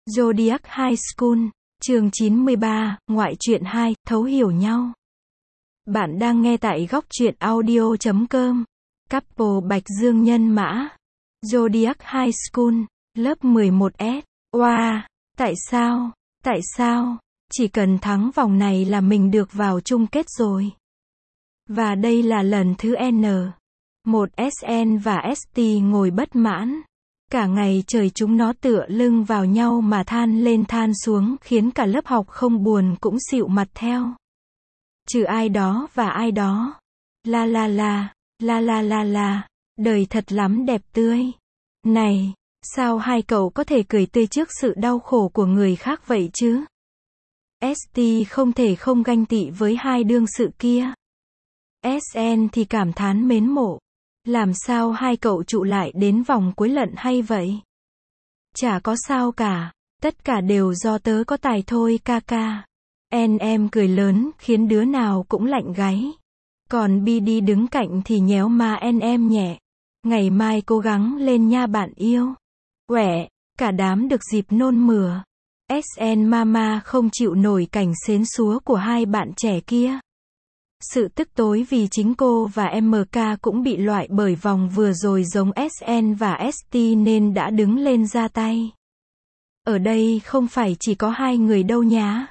Zodiac High School, chương 93, ngoại truyện 2, thấu hiểu nhau. Bạn đang nghe tại góc truyện audio.com. Couple Bạch Dương nhân mã. Zodiac High School, lớp 11S. Wow, tại sao? Tại sao? Chỉ cần thắng vòng này là mình được vào chung kết rồi. Và đây là lần thứ N. Một SN và ST ngồi bất mãn. Cả ngày trời chúng nó tựa lưng vào nhau mà than lên than xuống khiến cả lớp học không buồn cũng xịu mặt theo. Trừ ai đó và ai đó. La la la, la la la la, đời thật lắm đẹp tươi. Này, sao hai cậu có thể cười tươi trước sự đau khổ của người khác vậy chứ? ST không thể không ganh tị với hai đương sự kia. SN thì cảm thán mến mộ. Làm sao hai cậu trụ lại đến vòng cuối lận hay vậy? Chả có sao cả, tất cả đều do tớ có tài thôi ca ca. Em cười lớn khiến đứa nào cũng lạnh gáy. Còn BD đứng cạnh thì nhéo má em nhẹ. Ngày mai cố gắng lên nha bạn yêu. Quẻ, cả đám được dịp nôn mửa. SN mama không chịu nổi cảnh xến xúa của hai bạn trẻ kia. Sự tức tối vì chính cô và MK cũng bị loại bởi vòng vừa rồi giống SN và ST nên đã đứng lên ra tay. Ở đây không phải chỉ có hai người đâu nhá.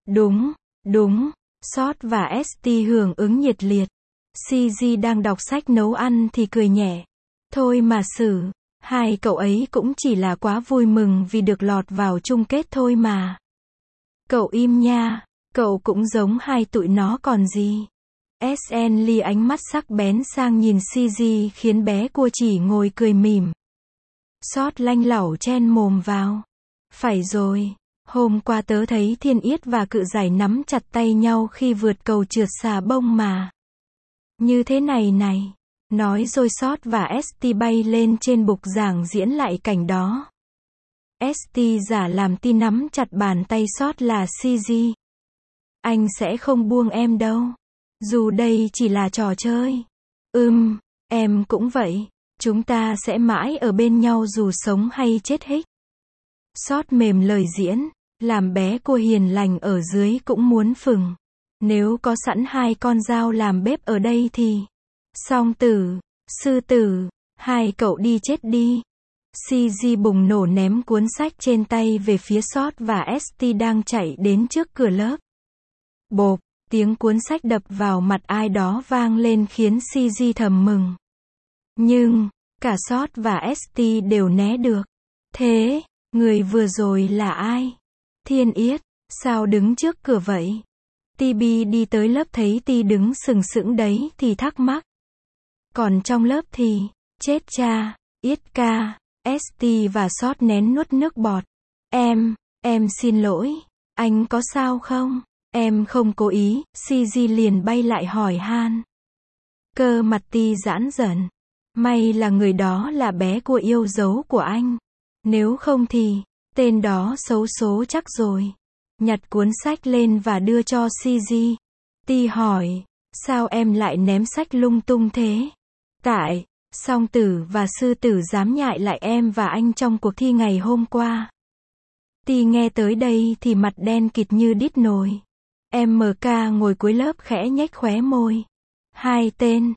Đúng, Sót và ST hưởng ứng nhiệt liệt. CG đang đọc sách nấu ăn thì cười nhẹ. Thôi mà xử, hai cậu ấy cũng chỉ là quá vui mừng vì được lọt vào chung kết thôi mà. Cậu im nha, cậu cũng giống hai tụi nó còn gì. SN ly ánh mắt sắc bén sang nhìn CG khiến bé cua chỉ ngồi cười mỉm. Sót lanh lỏng chen mồm vào. Phải rồi, hôm qua tớ thấy Thiên Yết và Cự Giải nắm chặt tay nhau khi vượt cầu trượt xà bông mà. Như thế này này. Nói rồi Sót và ST bay lên trên bục giảng diễn lại cảnh đó. ST giả làm tin nắm chặt bàn tay Sót là CG. Anh sẽ không buông em đâu. Dù đây chỉ là trò chơi. Em cũng vậy. Chúng ta sẽ mãi ở bên nhau dù sống hay chết hích. Sót mềm lời diễn, làm bé cua hiền lành ở dưới cũng muốn phừng. Nếu có sẵn hai con dao làm bếp ở đây thì... Song tử, sư tử, hai cậu đi chết đi. CG bùng nổ ném cuốn sách trên tay về phía Sót và ST đang chạy đến trước cửa lớp. Bộp. Tiếng cuốn sách đập vào mặt ai đó vang lên khiến CG thầm mừng. Nhưng, cả Sót và ST đều né được. Thế, người vừa rồi là ai? Thiên Yết, sao đứng trước cửa vậy? TB đi tới lớp thấy Ti đứng sừng sững đấy thì thắc mắc. Còn trong lớp thì, chết cha, Yết ca, ST và Sót nén nuốt nước bọt. Em xin lỗi, anh có sao không? Em không cố ý, CG liền bay lại hỏi han. Cơ mặt Ti giãn dần. May là người đó là bé cua yêu dấu của anh. Nếu không thì, tên đó xấu số chắc rồi. Nhặt cuốn sách lên và đưa cho CG. Ti hỏi, sao em lại ném sách lung tung thế? Tại, song tử và sư tử dám nhại lại em và anh trong cuộc thi ngày hôm qua. Ti nghe tới đây thì mặt đen kịt như đít nồi. MK ngồi cuối lớp khẽ nhếch khóe môi. Hai tên,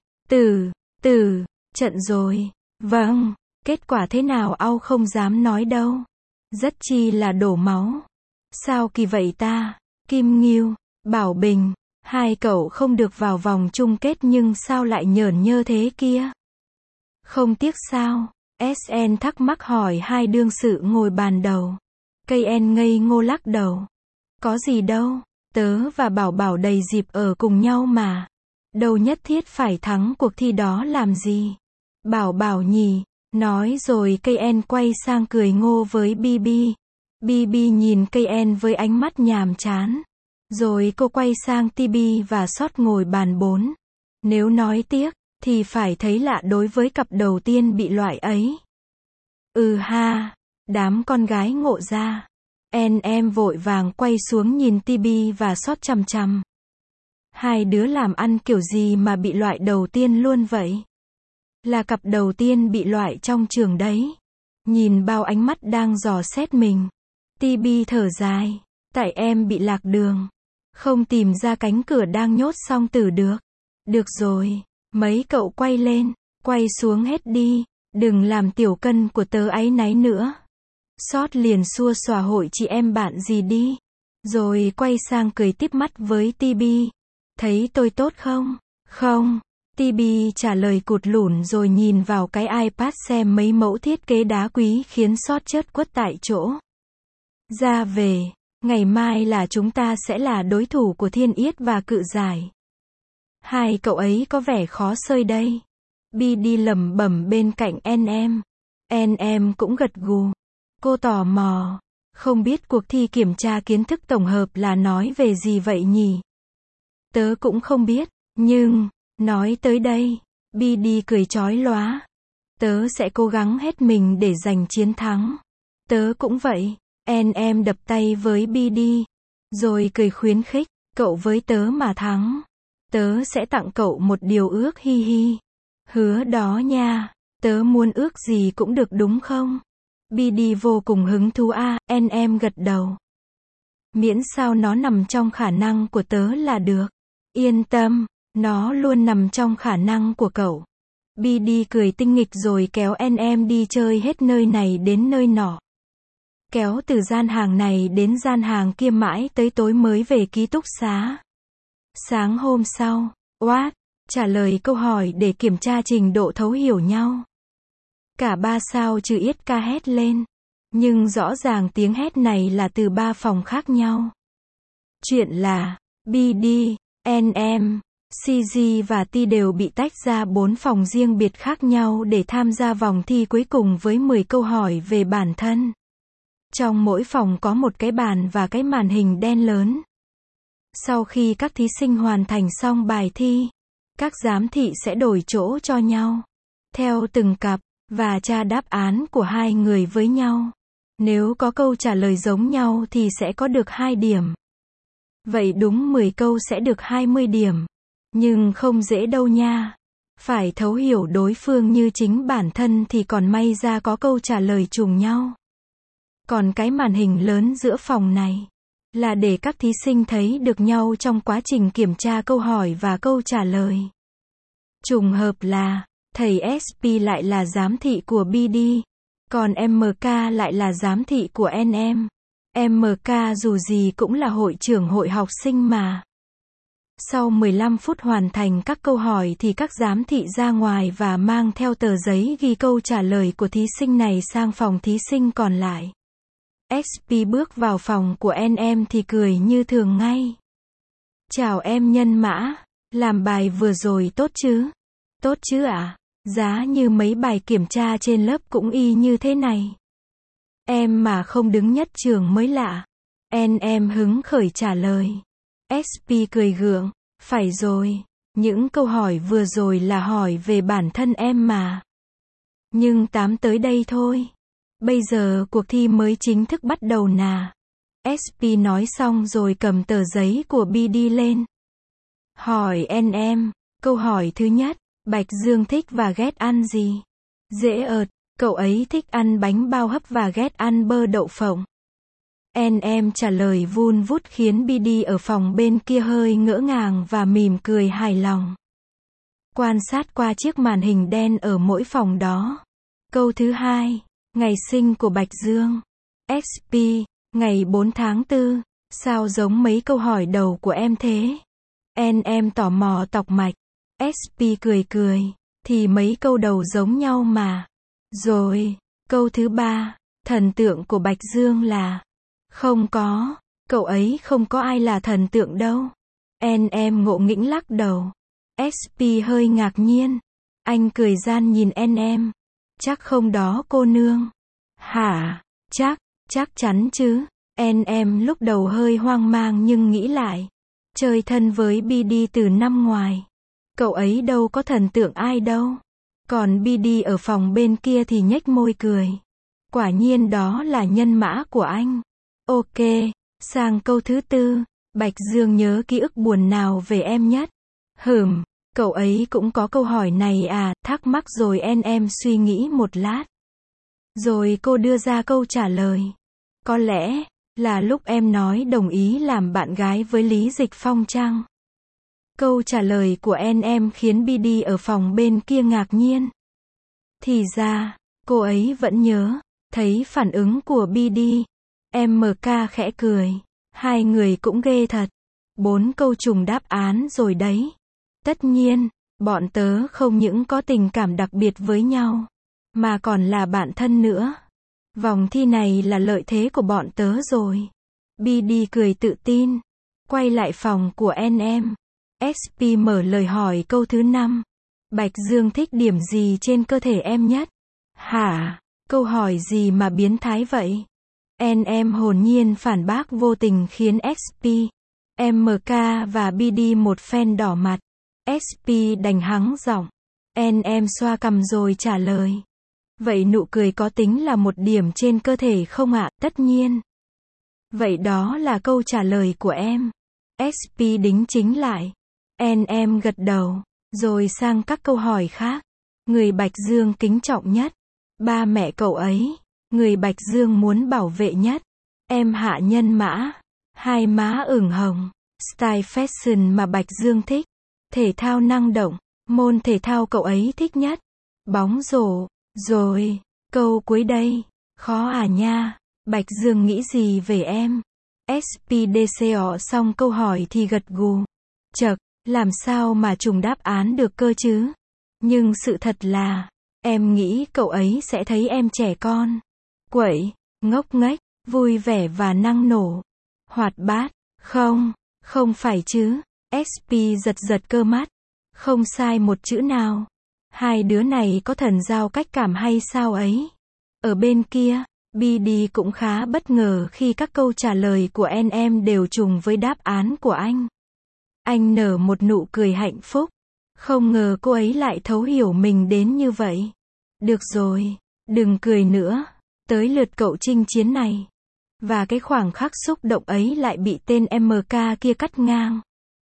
tử, trận rồi. Vâng, kết quả thế nào Au không dám nói đâu. Rất chi là đổ máu. Sao kỳ vậy ta? Kim Nghiêu, Bảo Bình, hai cậu không được vào vòng chung kết nhưng sao lại nhởn nhơ thế kia? Không tiếc sao? SN thắc mắc hỏi hai đương sự ngồi bàn đầu. KN ngây ngô lắc đầu. Có gì đâu. Tớ và Bảo Bảo đầy dịp ở cùng nhau mà. Đâu nhất thiết phải thắng cuộc thi đó làm gì. Bảo Bảo nhỉ. Nói rồi KN quay sang cười ngô với BB. BB nhìn KN với ánh mắt nhàm chán. Rồi cô quay sang TB và Sót ngồi bàn 4. Nếu nói tiếc, thì phải thấy lạ đối với cặp đầu tiên bị loại ấy. Ha, đám con gái ngộ ra. Em vội vàng quay xuống nhìn TB và Sót chằm chằm. Hai đứa làm ăn kiểu gì mà bị loại đầu tiên luôn vậy? Là cặp đầu tiên bị loại trong trường đấy. Nhìn bao ánh mắt đang dò xét mình. TB thở dài. Tại em bị lạc đường. Không tìm ra cánh cửa đang nhốt song tử được. Được rồi. Mấy cậu quay lên. Quay xuống hết đi. Đừng làm tiểu cân của tớ áy náy nữa. Sót liền xua xòa hội chị em bạn gì đi. Rồi quay sang cười tít mắt với TB. Thấy tôi tốt không? Không. TB trả lời cụt lủn rồi nhìn vào cái iPad xem mấy mẫu thiết kế đá quý khiến Sót chớt quất tại chỗ. Ra về. Ngày mai là chúng ta sẽ là đối thủ của Thiên Yết và Cự Giải. Hai cậu ấy có vẻ khó xơi đây. BD lẩm bẩm bên cạnh NM. NM cũng gật gù. Cô tò mò. Không biết cuộc thi kiểm tra kiến thức tổng hợp là nói về gì vậy nhỉ? Tớ cũng không biết, nhưng, nói tới đây, BD cười chói lóa. Tớ sẽ cố gắng hết mình để giành chiến thắng. Tớ cũng vậy. NM đập tay với BD, rồi cười khuyến khích, cậu với tớ mà thắng. Tớ sẽ tặng cậu một điều ước hi hi. Hứa đó nha, tớ muốn ước gì cũng được đúng không? BD vô cùng hứng thú NM gật đầu. Miễn sao nó nằm trong khả năng của tớ là được. Yên tâm, nó luôn nằm trong khả năng của cậu. BD cười tinh nghịch rồi kéo NM đi chơi hết nơi này đến nơi nọ. Kéo từ gian hàng này đến gian hàng kia mãi tới tối mới về ký túc xá. Sáng hôm sau, Watt trả lời câu hỏi để kiểm tra trình độ thấu hiểu nhau. Cả ba sao trừ Yết ca hét lên. Nhưng rõ ràng tiếng hét này là từ ba phòng khác nhau. Chuyện là, BD, NM, CG và T đều bị tách ra 4 phòng riêng biệt khác nhau để tham gia vòng thi cuối cùng với 10 câu hỏi về bản thân. Trong mỗi phòng có một cái bàn và cái màn hình đen lớn. Sau khi các thí sinh hoàn thành xong bài thi, các giám thị sẽ đổi chỗ cho nhau, theo từng cặp, và tra đáp án của hai người với nhau. Nếu có câu trả lời giống nhau thì sẽ có được 2 điểm. Vậy đúng 10 câu sẽ được 20 điểm. Nhưng không dễ đâu nha. Phải thấu hiểu đối phương như chính bản thân thì còn may ra có câu trả lời trùng nhau. Còn cái màn hình lớn giữa phòng này là để các thí sinh thấy được nhau trong quá trình kiểm tra câu hỏi và câu trả lời. Trùng hợp là thầy SP lại là giám thị của BD, còn MK lại là giám thị của NM. MK dù gì cũng là hội trưởng hội học sinh mà. Sau 15 phút hoàn thành các câu hỏi thì các giám thị ra ngoài và mang theo tờ giấy ghi câu trả lời của thí sinh này sang phòng thí sinh còn lại. SP bước vào phòng của NM thì cười như thường ngay. Chào em Nhân Mã, làm bài vừa rồi tốt chứ? Tốt chứ ạ? Giá như mấy bài kiểm tra trên lớp cũng y như thế này. Em mà không đứng nhất trường mới lạ. NM hứng khởi trả lời. SP cười gượng. Phải rồi, những câu hỏi vừa rồi là hỏi về bản thân em mà. Nhưng tám tới đây thôi. Bây giờ cuộc thi mới chính thức bắt đầu nà. SP nói xong rồi cầm tờ giấy của BD lên. Hỏi NM, câu hỏi thứ nhất, Bạch Dương thích và ghét ăn gì? Dễ ợt, cậu ấy thích ăn bánh bao hấp và ghét ăn bơ đậu phộng. NM trả lời vun vút khiến BD ở phòng bên kia hơi ngỡ ngàng và mỉm cười hài lòng. Quan sát qua chiếc màn hình đen ở mỗi phòng đó. Câu thứ hai, ngày sinh của Bạch Dương. SP, ngày 4 tháng 4, sao giống mấy câu hỏi đầu của em thế? NM tò mò tọc mạch. SP cười cười, thì mấy câu đầu giống nhau mà. Rồi, câu thứ ba, thần tượng của Bạch Dương là... Không có, cậu ấy không có ai là thần tượng đâu. NM ngộ nghĩnh lắc đầu. SP hơi ngạc nhiên. Anh cười gian nhìn NM. Chắc không đó cô nương. Hả? Chắc chắn chứ. NM lúc đầu hơi hoang mang nhưng nghĩ lại. Chơi thân với BD từ năm ngoài. Cậu ấy đâu có thần tượng ai đâu. Còn BD ở phòng bên kia thì nhếch môi cười. Quả nhiên đó là nhân mã của anh. Ok, sang câu thứ tư. Bạch Dương nhớ ký ức buồn nào về em nhất? Cậu ấy cũng có câu hỏi này à, thắc mắc rồi NM suy nghĩ một lát. Rồi cô đưa ra câu trả lời. Có lẽ, Là lúc em nói đồng ý làm bạn gái với Lý Dịch Phong chăng? Câu trả lời của em khiến BD ở phòng bên kia ngạc nhiên. Thì ra, cô ấy vẫn nhớ. Thấy phản ứng của BD, MK khẽ cười. Hai người cũng ghê thật. 4 câu trùng đáp án rồi đấy. Tất nhiên, bọn tớ không những có tình cảm đặc biệt với nhau, mà còn là bạn thân nữa. Vòng thi này là lợi thế của bọn tớ rồi. BD cười tự tin. Quay lại phòng của NM. SP mở lời hỏi câu thứ 5. Bạch Dương thích điểm gì trên cơ thể em nhất? Hả? Câu hỏi gì mà biến thái vậy? NM hồn nhiên phản bác vô tình khiến SP, MK và BD một phen đỏ mặt. SP đành hắng giọng. NM xoa cằm rồi trả lời. Vậy nụ cười có tính là một điểm trên cơ thể không ạ? Tất nhiên. Vậy đó là câu trả lời của em. SP đính chính lại. NM gật đầu. Rồi sang các câu hỏi khác. Người Bạch Dương kính trọng nhất. Ba mẹ cậu ấy. Người Bạch Dương muốn bảo vệ nhất. Em Hạ Nhân Mã. Hai má ửng hồng. Style fashion mà Bạch Dương thích. Thể thao năng động. Môn thể thao cậu ấy thích nhất. Bóng rổ. Rồi, câu cuối đây. Khó à nha. Bạch Dương nghĩ gì về em? SPDCO xong câu hỏi thì gật gù. Chậc, làm sao mà trùng đáp án được cơ chứ? Nhưng sự thật là, em nghĩ cậu ấy sẽ thấy em trẻ con, quậy, ngốc nghếch, vui vẻ và năng nổ. Hoạt bát. Không phải chứ. SP giật giật cơ mắt. Không sai một chữ nào. Hai đứa này có thần giao cách cảm hay sao ấy? Ở bên kia, BD cũng khá bất ngờ khi các câu trả lời của NM đều trùng với đáp án của anh. Anh nở một nụ cười hạnh phúc. Không ngờ cô ấy lại thấu hiểu mình đến như vậy. Được rồi, đừng cười nữa. Tới lượt cậu chinh chiến này. Và cái khoảng khắc xúc động ấy lại bị tên MK kia cắt ngang.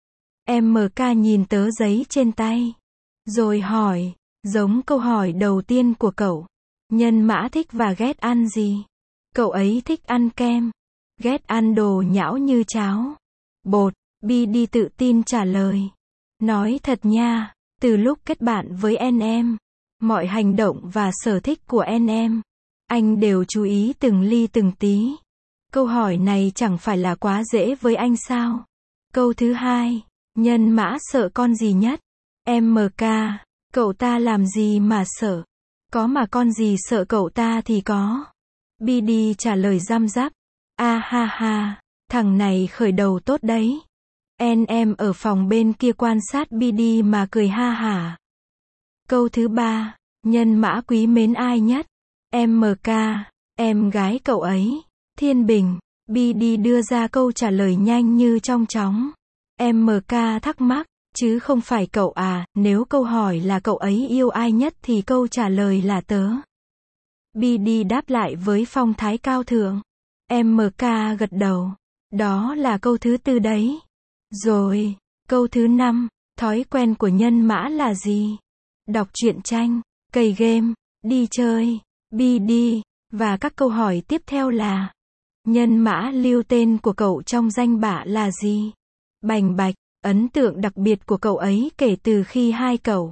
MK nhìn tớ giấy trên tay. Rồi hỏi, giống câu hỏi đầu tiên của cậu. Nhân Mã thích và ghét ăn gì? Cậu ấy thích ăn kem. Ghét ăn đồ nhão như cháo. Bột. BD tự tin trả lời. Nói thật nha, từ lúc kết bạn với NM, mọi hành động và sở thích của NM, anh đều chú ý từng ly từng tí. Câu hỏi này chẳng phải là quá dễ với anh sao? Câu thứ 2. Nhân Mã sợ con gì nhất? MK. Cậu ta làm gì mà sợ? Có mà con gì sợ cậu ta thì có. BD trả lời răm rắp. A ha ha, thằng này khởi đầu tốt đấy. NM ở phòng bên kia quan sát BD mà cười ha hả. Câu thứ 3. Nhân Mã quý mến ai nhất? MK. Em gái cậu ấy. Thiên Bình. BD đưa ra câu trả lời nhanh như trong chóng. MK thắc mắc. Chứ không phải cậu à? Nếu câu hỏi là cậu ấy yêu ai nhất thì câu trả lời là tớ. BD đáp lại với phong thái cao thượng. MK gật đầu. Đó là câu thứ 4 đấy. Rồi, câu thứ 5. Thói quen của Nhân Mã là gì? Đọc truyện tranh, cày game, đi chơi, BD. Và các câu hỏi tiếp theo là: Nhân Mã lưu tên của cậu trong danh bạ là gì? Bành Bạch. Ấn tượng đặc biệt của cậu ấy kể từ khi hai cậu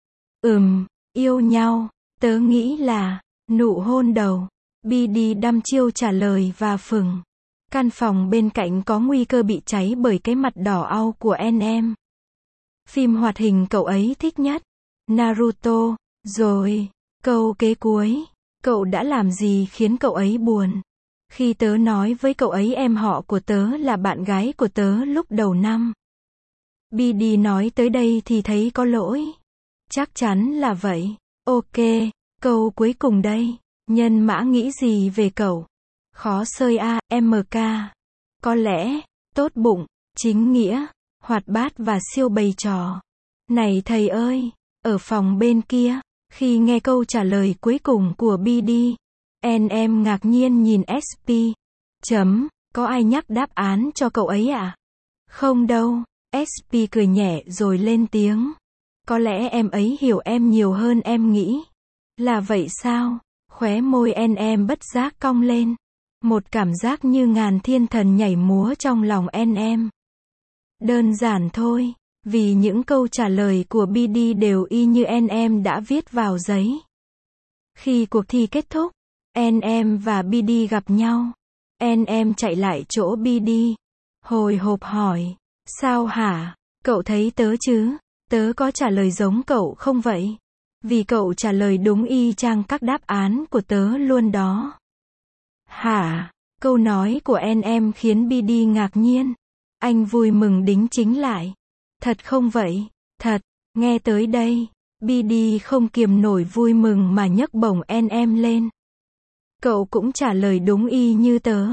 yêu nhau, tớ nghĩ là nụ hôn đầu. BD đăm chiêu trả lời và phừng. Căn phòng bên cạnh có nguy cơ bị cháy bởi cái mặt đỏ au của NM. Phim hoạt hình cậu ấy thích nhất? Naruto. Rồi, câu kế cuối. Cậu đã làm gì khiến cậu ấy buồn? Khi tớ nói với cậu ấy em họ của tớ là bạn gái của tớ lúc đầu năm. BD nói tới đây thì thấy có lỗi. Chắc chắn là vậy. Ok, câu cuối cùng đây. Nhân Mã nghĩ gì về cậu? Khó xơi a, MK. Có lẽ, tốt bụng, chính nghĩa, hoạt bát và siêu bày trò. Này thầy ơi, ở phòng bên kia, khi nghe câu trả lời cuối cùng của BD, NM ngạc nhiên nhìn SP. Có ai nhắc đáp án cho cậu ấy à? Không đâu. SP cười nhẹ rồi lên tiếng. Có lẽ em ấy hiểu em nhiều hơn em nghĩ. Là vậy sao? Khóe môi NM bất giác cong lên. Một cảm giác như ngàn thiên thần nhảy múa trong lòng em. Đơn giản thôi, vì những câu trả lời của BD đều y như em đã viết vào giấy. Khi cuộc thi kết thúc, em và BD gặp nhau. Em chạy lại chỗ BD, hồi hộp hỏi, sao hả, cậu thấy tớ chứ? Tớ có trả lời giống cậu không vậy? Vì cậu trả lời đúng y chang các đáp án của tớ luôn đó. Hả? Câu nói của em khiến BD ngạc nhiên. Anh vui mừng đính chính lại. Thật không vậy? Thật, nghe tới đây, BD không kiềm nổi vui mừng mà nhấc bổng em lên. Cậu cũng trả lời đúng y như tớ.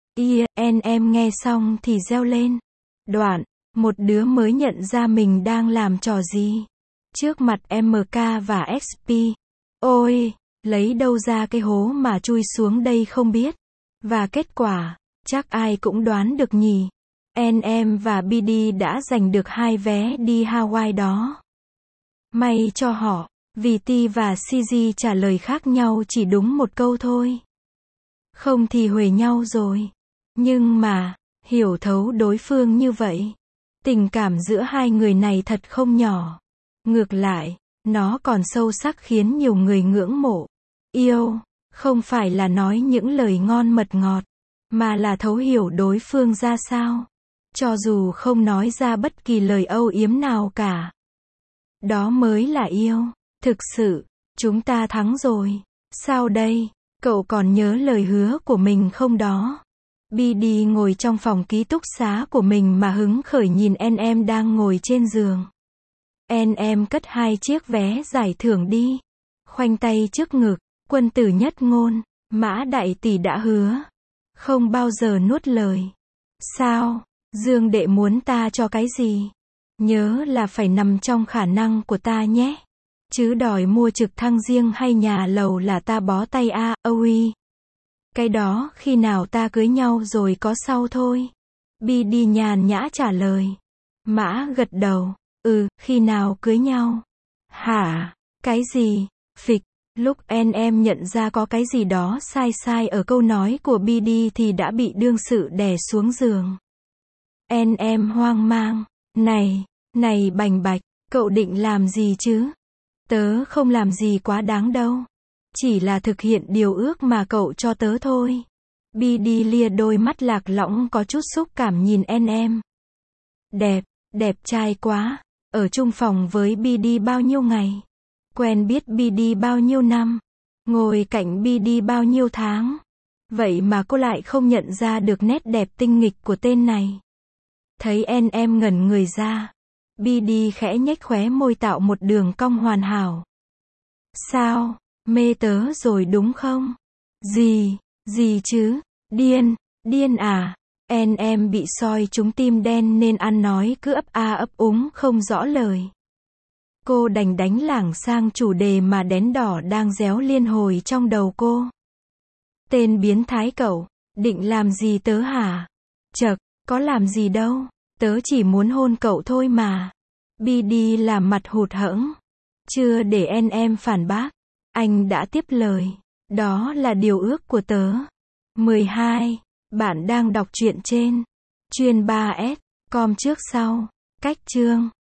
Em nghe xong thì reo lên. Đoạn, một đứa mới nhận ra mình đang làm trò gì. Trước mặt MK và XP. Ôi, lấy đâu ra cái hố mà chui xuống đây không biết. Và kết quả, chắc ai cũng đoán được nhỉ. Em và BD đã giành được 2 vé đi Hawaii đó. May cho họ, vì T và CG trả lời khác nhau chỉ đúng một câu thôi. Không thì huề nhau rồi. Nhưng mà, hiểu thấu đối phương như vậy. Tình cảm giữa hai người này thật không nhỏ. Ngược lại, nó còn sâu sắc khiến nhiều người ngưỡng mộ. Yêu, không phải là nói những lời ngon mật ngọt, mà là thấu hiểu đối phương ra sao. Cho dù không nói ra bất kỳ lời âu yếm nào cả. Đó mới là yêu. Thực sự, chúng ta thắng rồi. Sao đây? Cậu còn nhớ lời hứa của mình không đó? BD ngồi trong phòng ký túc xá của mình mà hứng khởi nhìn em đang ngồi trên giường. Em cất 2 chiếc vé giải thưởng đi. Khoanh tay trước ngực, quân tử nhất ngôn, Mã đại tỷ đã hứa. Không bao giờ nuốt lời. Sao? Dương đệ muốn ta cho cái gì? Nhớ là phải nằm trong khả năng của ta nhé. Chứ đòi mua trực thăng riêng hay nhà lầu là ta bó tay ôi. Cái đó khi nào ta cưới nhau rồi có sau thôi. BD nhàn nhã trả lời. Mã gật đầu. Khi nào cưới nhau? Hả? Cái gì? Phịch. Lúc em nhận ra có cái gì đó sai ở câu nói của BD thì đã bị đương sự đè xuống giường. Em hoang mang. Này Bành Bạch, cậu định làm gì chứ? Tớ không làm gì quá đáng đâu. Chỉ là thực hiện điều ước mà cậu cho tớ thôi. BD lia đôi mắt lạc lõng có chút xúc cảm nhìn em. Đẹp trai quá. Ở chung phòng với BD bao nhiêu ngày? Quen biết BD bao nhiêu năm? Ngồi cạnh BD bao nhiêu tháng? Vậy mà cô lại không nhận ra được nét đẹp tinh nghịch của tên này. Thấy em ngẩn người ra. BD khẽ nhếch khóe môi tạo một đường cong hoàn hảo. Sao? Mê tớ rồi đúng không? Gì chứ? Điên à? Em bị soi trúng tim đen nên ăn nói cứ ấp úng không rõ lời. Cô đành đánh lảng sang chủ đề mà đén đỏ đang réo liên hồi trong đầu cô. Tên biến thái cậu, định làm gì tớ hả? Chậc, có làm gì đâu, tớ chỉ muốn hôn cậu thôi mà. BD làm mặt hụt hẫng. Chưa để em phản bác, anh đã tiếp lời. Đó là điều ước của tớ. 12. Bạn đang đọc truyện trên Chuyên 3S, com trước sau, cách chương.